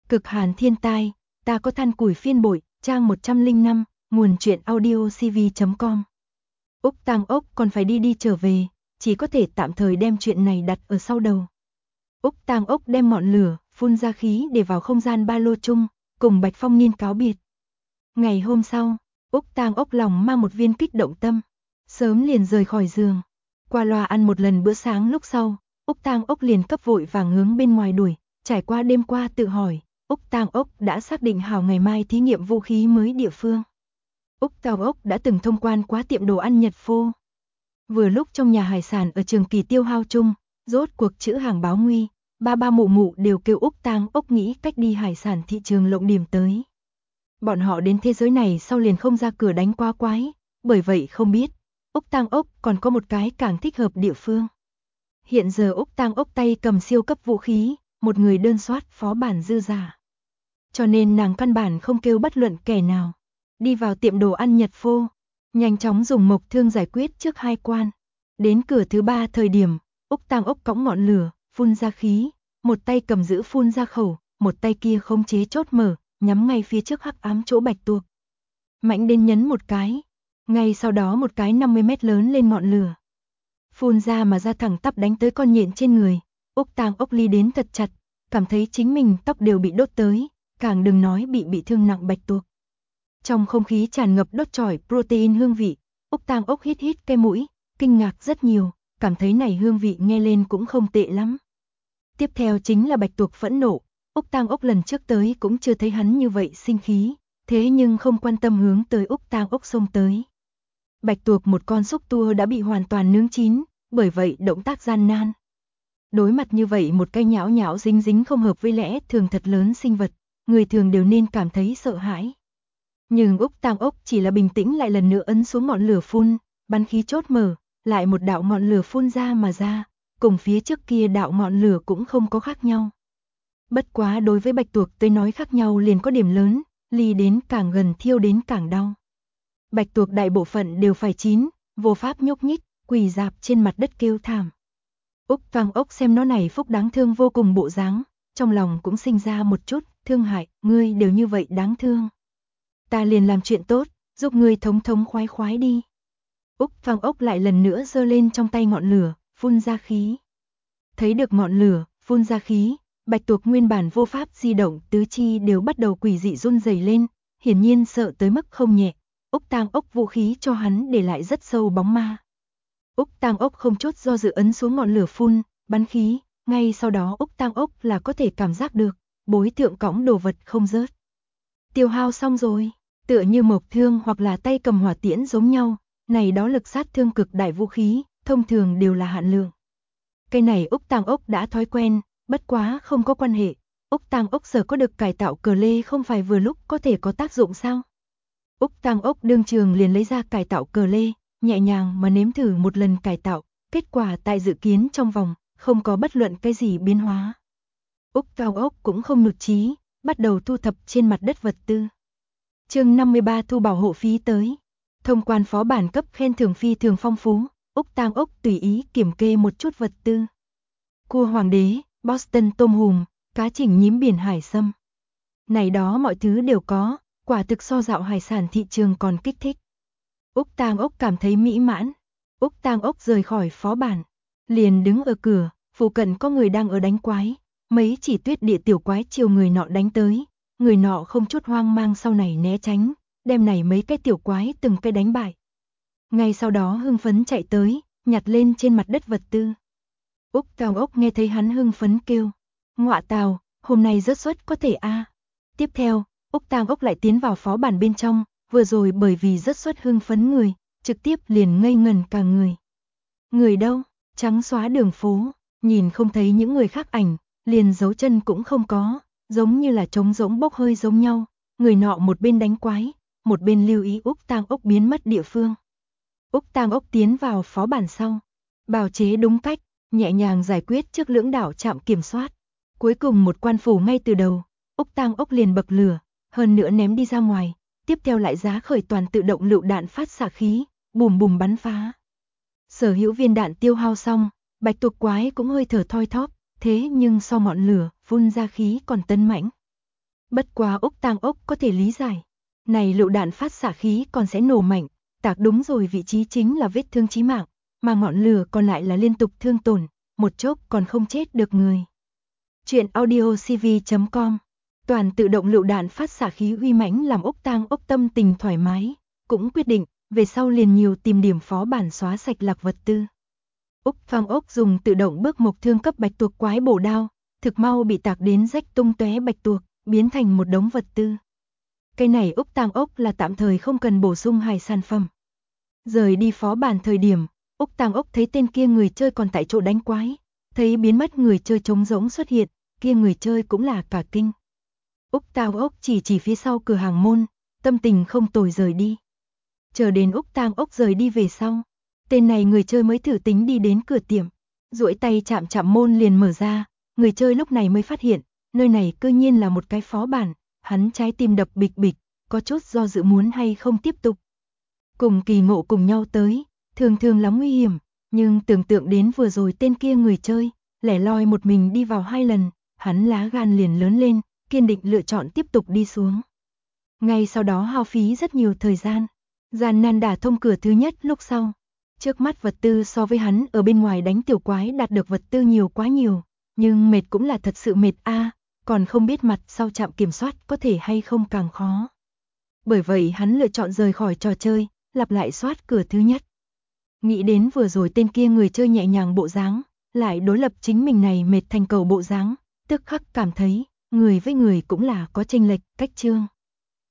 Cực hàn thiên tai, ta có than củi phiên bội, trang 105, nguồn truyện audio cv.com. Úc Tang Ốc còn phải đi trở về, chỉ có thể tạm thời đem chuyện này đặt ở sau đầu. Úc Tang Ốc đem ngọn lửa, phun ra khí để vào không gian ba lô chung, cùng Bạch Phong Niên cáo biệt. Ngày hôm sau, Úc Tang Ốc lòng mang một viên kích động tâm, sớm liền rời khỏi giường. Qua loa ăn một lần bữa sáng lúc sau, Úc Tang Ốc liền cấp vội vàng hướng bên ngoài đuổi, trải qua đêm qua tự hỏi, Úc Tang Ốc đã xác định hảo ngày mai thí nghiệm vũ khí mới địa phương. Úc Tang Ốc đã từng thông quan quá tiệm đồ ăn Nhật Phô. Vừa lúc trong nhà hải sản ở trường kỳ tiêu hao chung, rốt cuộc chữ hàng báo nguy, ba mụ mụ đều kêu Úc Tang Ốc nghĩ cách đi hải sản thị trường lộng điểm tới. Bọn họ đến thế giới này sau liền không ra cửa đánh qua quái, bởi vậy không biết, Úc Tang Ốc còn có một cái càng thích hợp địa phương. Hiện giờ Úc Tang Ốc tay cầm siêu cấp vũ khí, một người đơn soát phó bản dư giả. Cho nên nàng căn bản không kêu bất luận kẻ nào. Đi vào tiệm đồ ăn Nhật Phô, nhanh chóng dùng mộc thương giải quyết trước 2 quan. Đến cửa thứ 3 thời điểm, Úc Tang Ốc cõng ngọn lửa, phun ra khí, một tay cầm giữ phun ra khẩu, một tay kia khống chế chốt mở, nhắm ngay phía trước hắc ám chỗ bạch tuộc. Mạnh đến nhấn một cái, ngay sau đó một cái 50 mét lớn lên ngọn lửa. Phun ra mà ra thẳng tắp đánh tới con nhện trên người. Úc Tang Ốc ly đến thật chặt, cảm thấy chính mình tóc đều bị đốt tới, càng đừng nói bị thương nặng bạch tuộc. Trong không khí tràn ngập đốt chỏi protein hương vị, Úc Tang Ốc hít cái mũi, kinh ngạc rất nhiều, cảm thấy này hương vị nghe lên cũng không tệ lắm. Tiếp theo chính là bạch tuộc phẫn nộ, Úc Tang Ốc lần trước tới cũng chưa thấy hắn như vậy sinh khí, thế nhưng không quan tâm hướng tới Úc Tang Ốc xông tới. Bạch tuộc một con xúc tua đã bị hoàn toàn nướng chín, bởi vậy động tác gian nan. Đối mặt như vậy một cái nhão nhão dính dính không hợp với lẽ thường thật lớn sinh vật, người thường đều nên cảm thấy sợ hãi. Nhưng Úc Tang Ốc chỉ là bình tĩnh lại lần nữa ấn xuống ngọn lửa phun, bắn khí chốt mở, lại một đạo ngọn lửa phun ra mà ra, cùng phía trước kia đạo ngọn lửa cũng không có khác nhau. Bất quá đối với bạch tuộc tới nói khác nhau liền có điểm lớn, ly đến càng gần thiêu đến càng đau. Bạch tuộc đại bộ phận đều phải chín, vô pháp nhúc nhích, quỳ rạp trên mặt đất kêu thảm. Úc Tang Ốc xem nó này phúc đáng thương vô cùng bộ dáng, trong lòng cũng sinh ra một chút thương hại, ngươi đều như vậy đáng thương. Ta liền làm chuyện tốt, giúp ngươi thống khoái đi. Úc Tang Ốc lại lần nữa giơ lên trong tay ngọn lửa, phun ra khí. Thấy được ngọn lửa, phun ra khí, bạch tuộc nguyên bản vô pháp di động tứ chi đều bắt đầu quỷ dị run rẩy lên, hiển nhiên sợ tới mức không nhẹ. Úc Tang Ốc vũ khí cho hắn để lại rất sâu bóng ma. Úc Tang Ốc không chút do dự ấn xuống ngọn lửa phun, bắn khí, ngay sau đó Úc Tang Ốc là có thể cảm giác được, bối thượng cõng đồ vật không rớt. Tiêu hao xong rồi, tựa như mộc thương hoặc là tay cầm hỏa tiễn giống nhau, này đó lực sát thương cực đại vũ khí, thông thường đều là hạn lượng. Cái này Úc Tang Ốc đã thói quen, bất quá không có quan hệ, Úc Tang Ốc giờ có được cải tạo cờ lê không phải vừa lúc có thể có tác dụng sao? Úc Tang Ốc đương trường liền lấy ra cải tạo cờ lê, nhẹ nhàng mà nếm thử một lần cải tạo, kết quả tại dự kiến trong vòng, không có bất luận cái gì biến hóa. Úc Tang Ốc cũng không nhụt chí, bắt đầu thu thập trên mặt đất vật tư. Chương 53 thu bảo hộ phí tới. Thông quan phó bản cấp khen thưởng phi thường phong phú, Úc Tang Ốc tùy ý kiểm kê một chút vật tư. Cua hoàng đế, Boston tôm hùm, cá chỉnh nhím biển hải sâm. Này đó mọi thứ đều có, quả thực so dạo hải sản thị trường còn kích thích. Úc Tang Ốc cảm thấy mỹ mãn. Úc Tang Ốc rời khỏi phó bản, liền đứng ở cửa, phụ cận có người đang ở đánh quái, mấy chỉ tuyết địa tiểu quái chiều người nọ đánh tới, người nọ không chút hoang mang sau này né tránh, đem này mấy cái tiểu quái từng cái đánh bại. Ngay sau đó hưng phấn chạy tới, nhặt lên trên mặt đất vật tư. Úc Tang Ốc nghe thấy hắn hưng phấn kêu, ngọa tào, hôm nay rớt suất có thể a. Tiếp theo, Úc Tang Ốc lại tiến vào phó bản bên trong, vừa rồi bởi vì rớt suất hưng phấn người, trực tiếp liền ngây ngần cả người. Người đâu, trắng xóa đường phố, nhìn không thấy những người khác ảnh, liền dấu chân cũng không có, giống như là trống rỗng bốc hơi giống nhau, người nọ một bên đánh quái, một bên lưu ý Úc Tang Ốc biến mất địa phương. Úc Tang Ốc tiến vào phó bản sau, bào chế đúng cách, nhẹ nhàng giải quyết trước lưỡng đảo trạm kiểm soát. Cuối cùng một quan phủ ngay từ đầu, Úc Tang Ốc liền bậc lửa, hơn nữa ném đi ra ngoài, tiếp theo lại giá khởi toàn tự động lựu đạn phát xạ khí, bùm bùm bắn phá. Sở hữu viên đạn tiêu hao xong, bạch tuộc quái cũng hơi thở thoi thóp, thế nhưng sau ngọn lửa, phun ra khí còn tấn mãnh. Bất quá Úc Tang Ốc có thể lý giải. Này lựu đạn phát xạ khí còn sẽ nổ mạnh, tạc đúng rồi vị trí chính là vết thương chí mạng, mà ngọn lửa còn lại là liên tục thương tổn, một chốc còn không chết được người. Chuyện audio cv.com. Toàn tự động lựu đạn phát xạ khí uy mãnh làm Úc Tang Ốc tâm tình thoải mái, cũng quyết định về sau liền nhiều tìm điểm phó bản xóa sạch lạc vật tư. Úc Tang Ốc dùng tự động bước mộc thương cấp bạch tuộc quái bổ đao, thực mau bị tạc đến rách tung tóe bạch tuộc, biến thành một đống vật tư. Cái này Úc Tang Ốc là tạm thời không cần bổ sung hải sản phẩm. Rời đi phó bản thời điểm, Úc Tang Ốc thấy tên kia người chơi còn tại chỗ đánh quái, thấy biến mất người chơi trống rỗng xuất hiện, kia người chơi cũng là cả kinh. Úc Tang Ốc chỉ phía sau cửa hàng môn, tâm tình không tồi rời đi. Chờ đến Úc Tang Ốc rời đi về sau, tên này người chơi mới thử tính đi đến cửa tiệm, duỗi tay chạm chạm môn liền mở ra, người chơi lúc này mới phát hiện, nơi này cư nhiên là một cái phó bản, hắn trái tim đập bịch bịch, có chút do dự muốn hay không tiếp tục. Cùng kỳ ngộ cùng nhau tới, thường lắm nguy hiểm, nhưng tưởng tượng đến vừa rồi tên kia người chơi, lẻ loi một mình đi vào 2 lần, hắn lá gan liền lớn lên, kiên định lựa chọn tiếp tục đi xuống. Ngay sau đó hao phí rất nhiều thời gian, gian nan đả thông cửa thứ nhất lúc sau. Trước mắt vật tư so với hắn ở bên ngoài đánh tiểu quái đạt được vật tư nhiều quá nhiều, nhưng mệt cũng là thật sự mệt a, còn không biết mặt sau trạm kiểm soát có thể hay không càng khó. Bởi vậy hắn lựa chọn rời khỏi trò chơi, lặp lại soát cửa thứ nhất. Nghĩ đến vừa rồi tên kia người chơi nhẹ nhàng bộ dáng, lại đối lập chính mình này mệt thành cầu bộ dáng, tức khắc cảm thấy, người với người cũng là có chênh lệch, cách chương.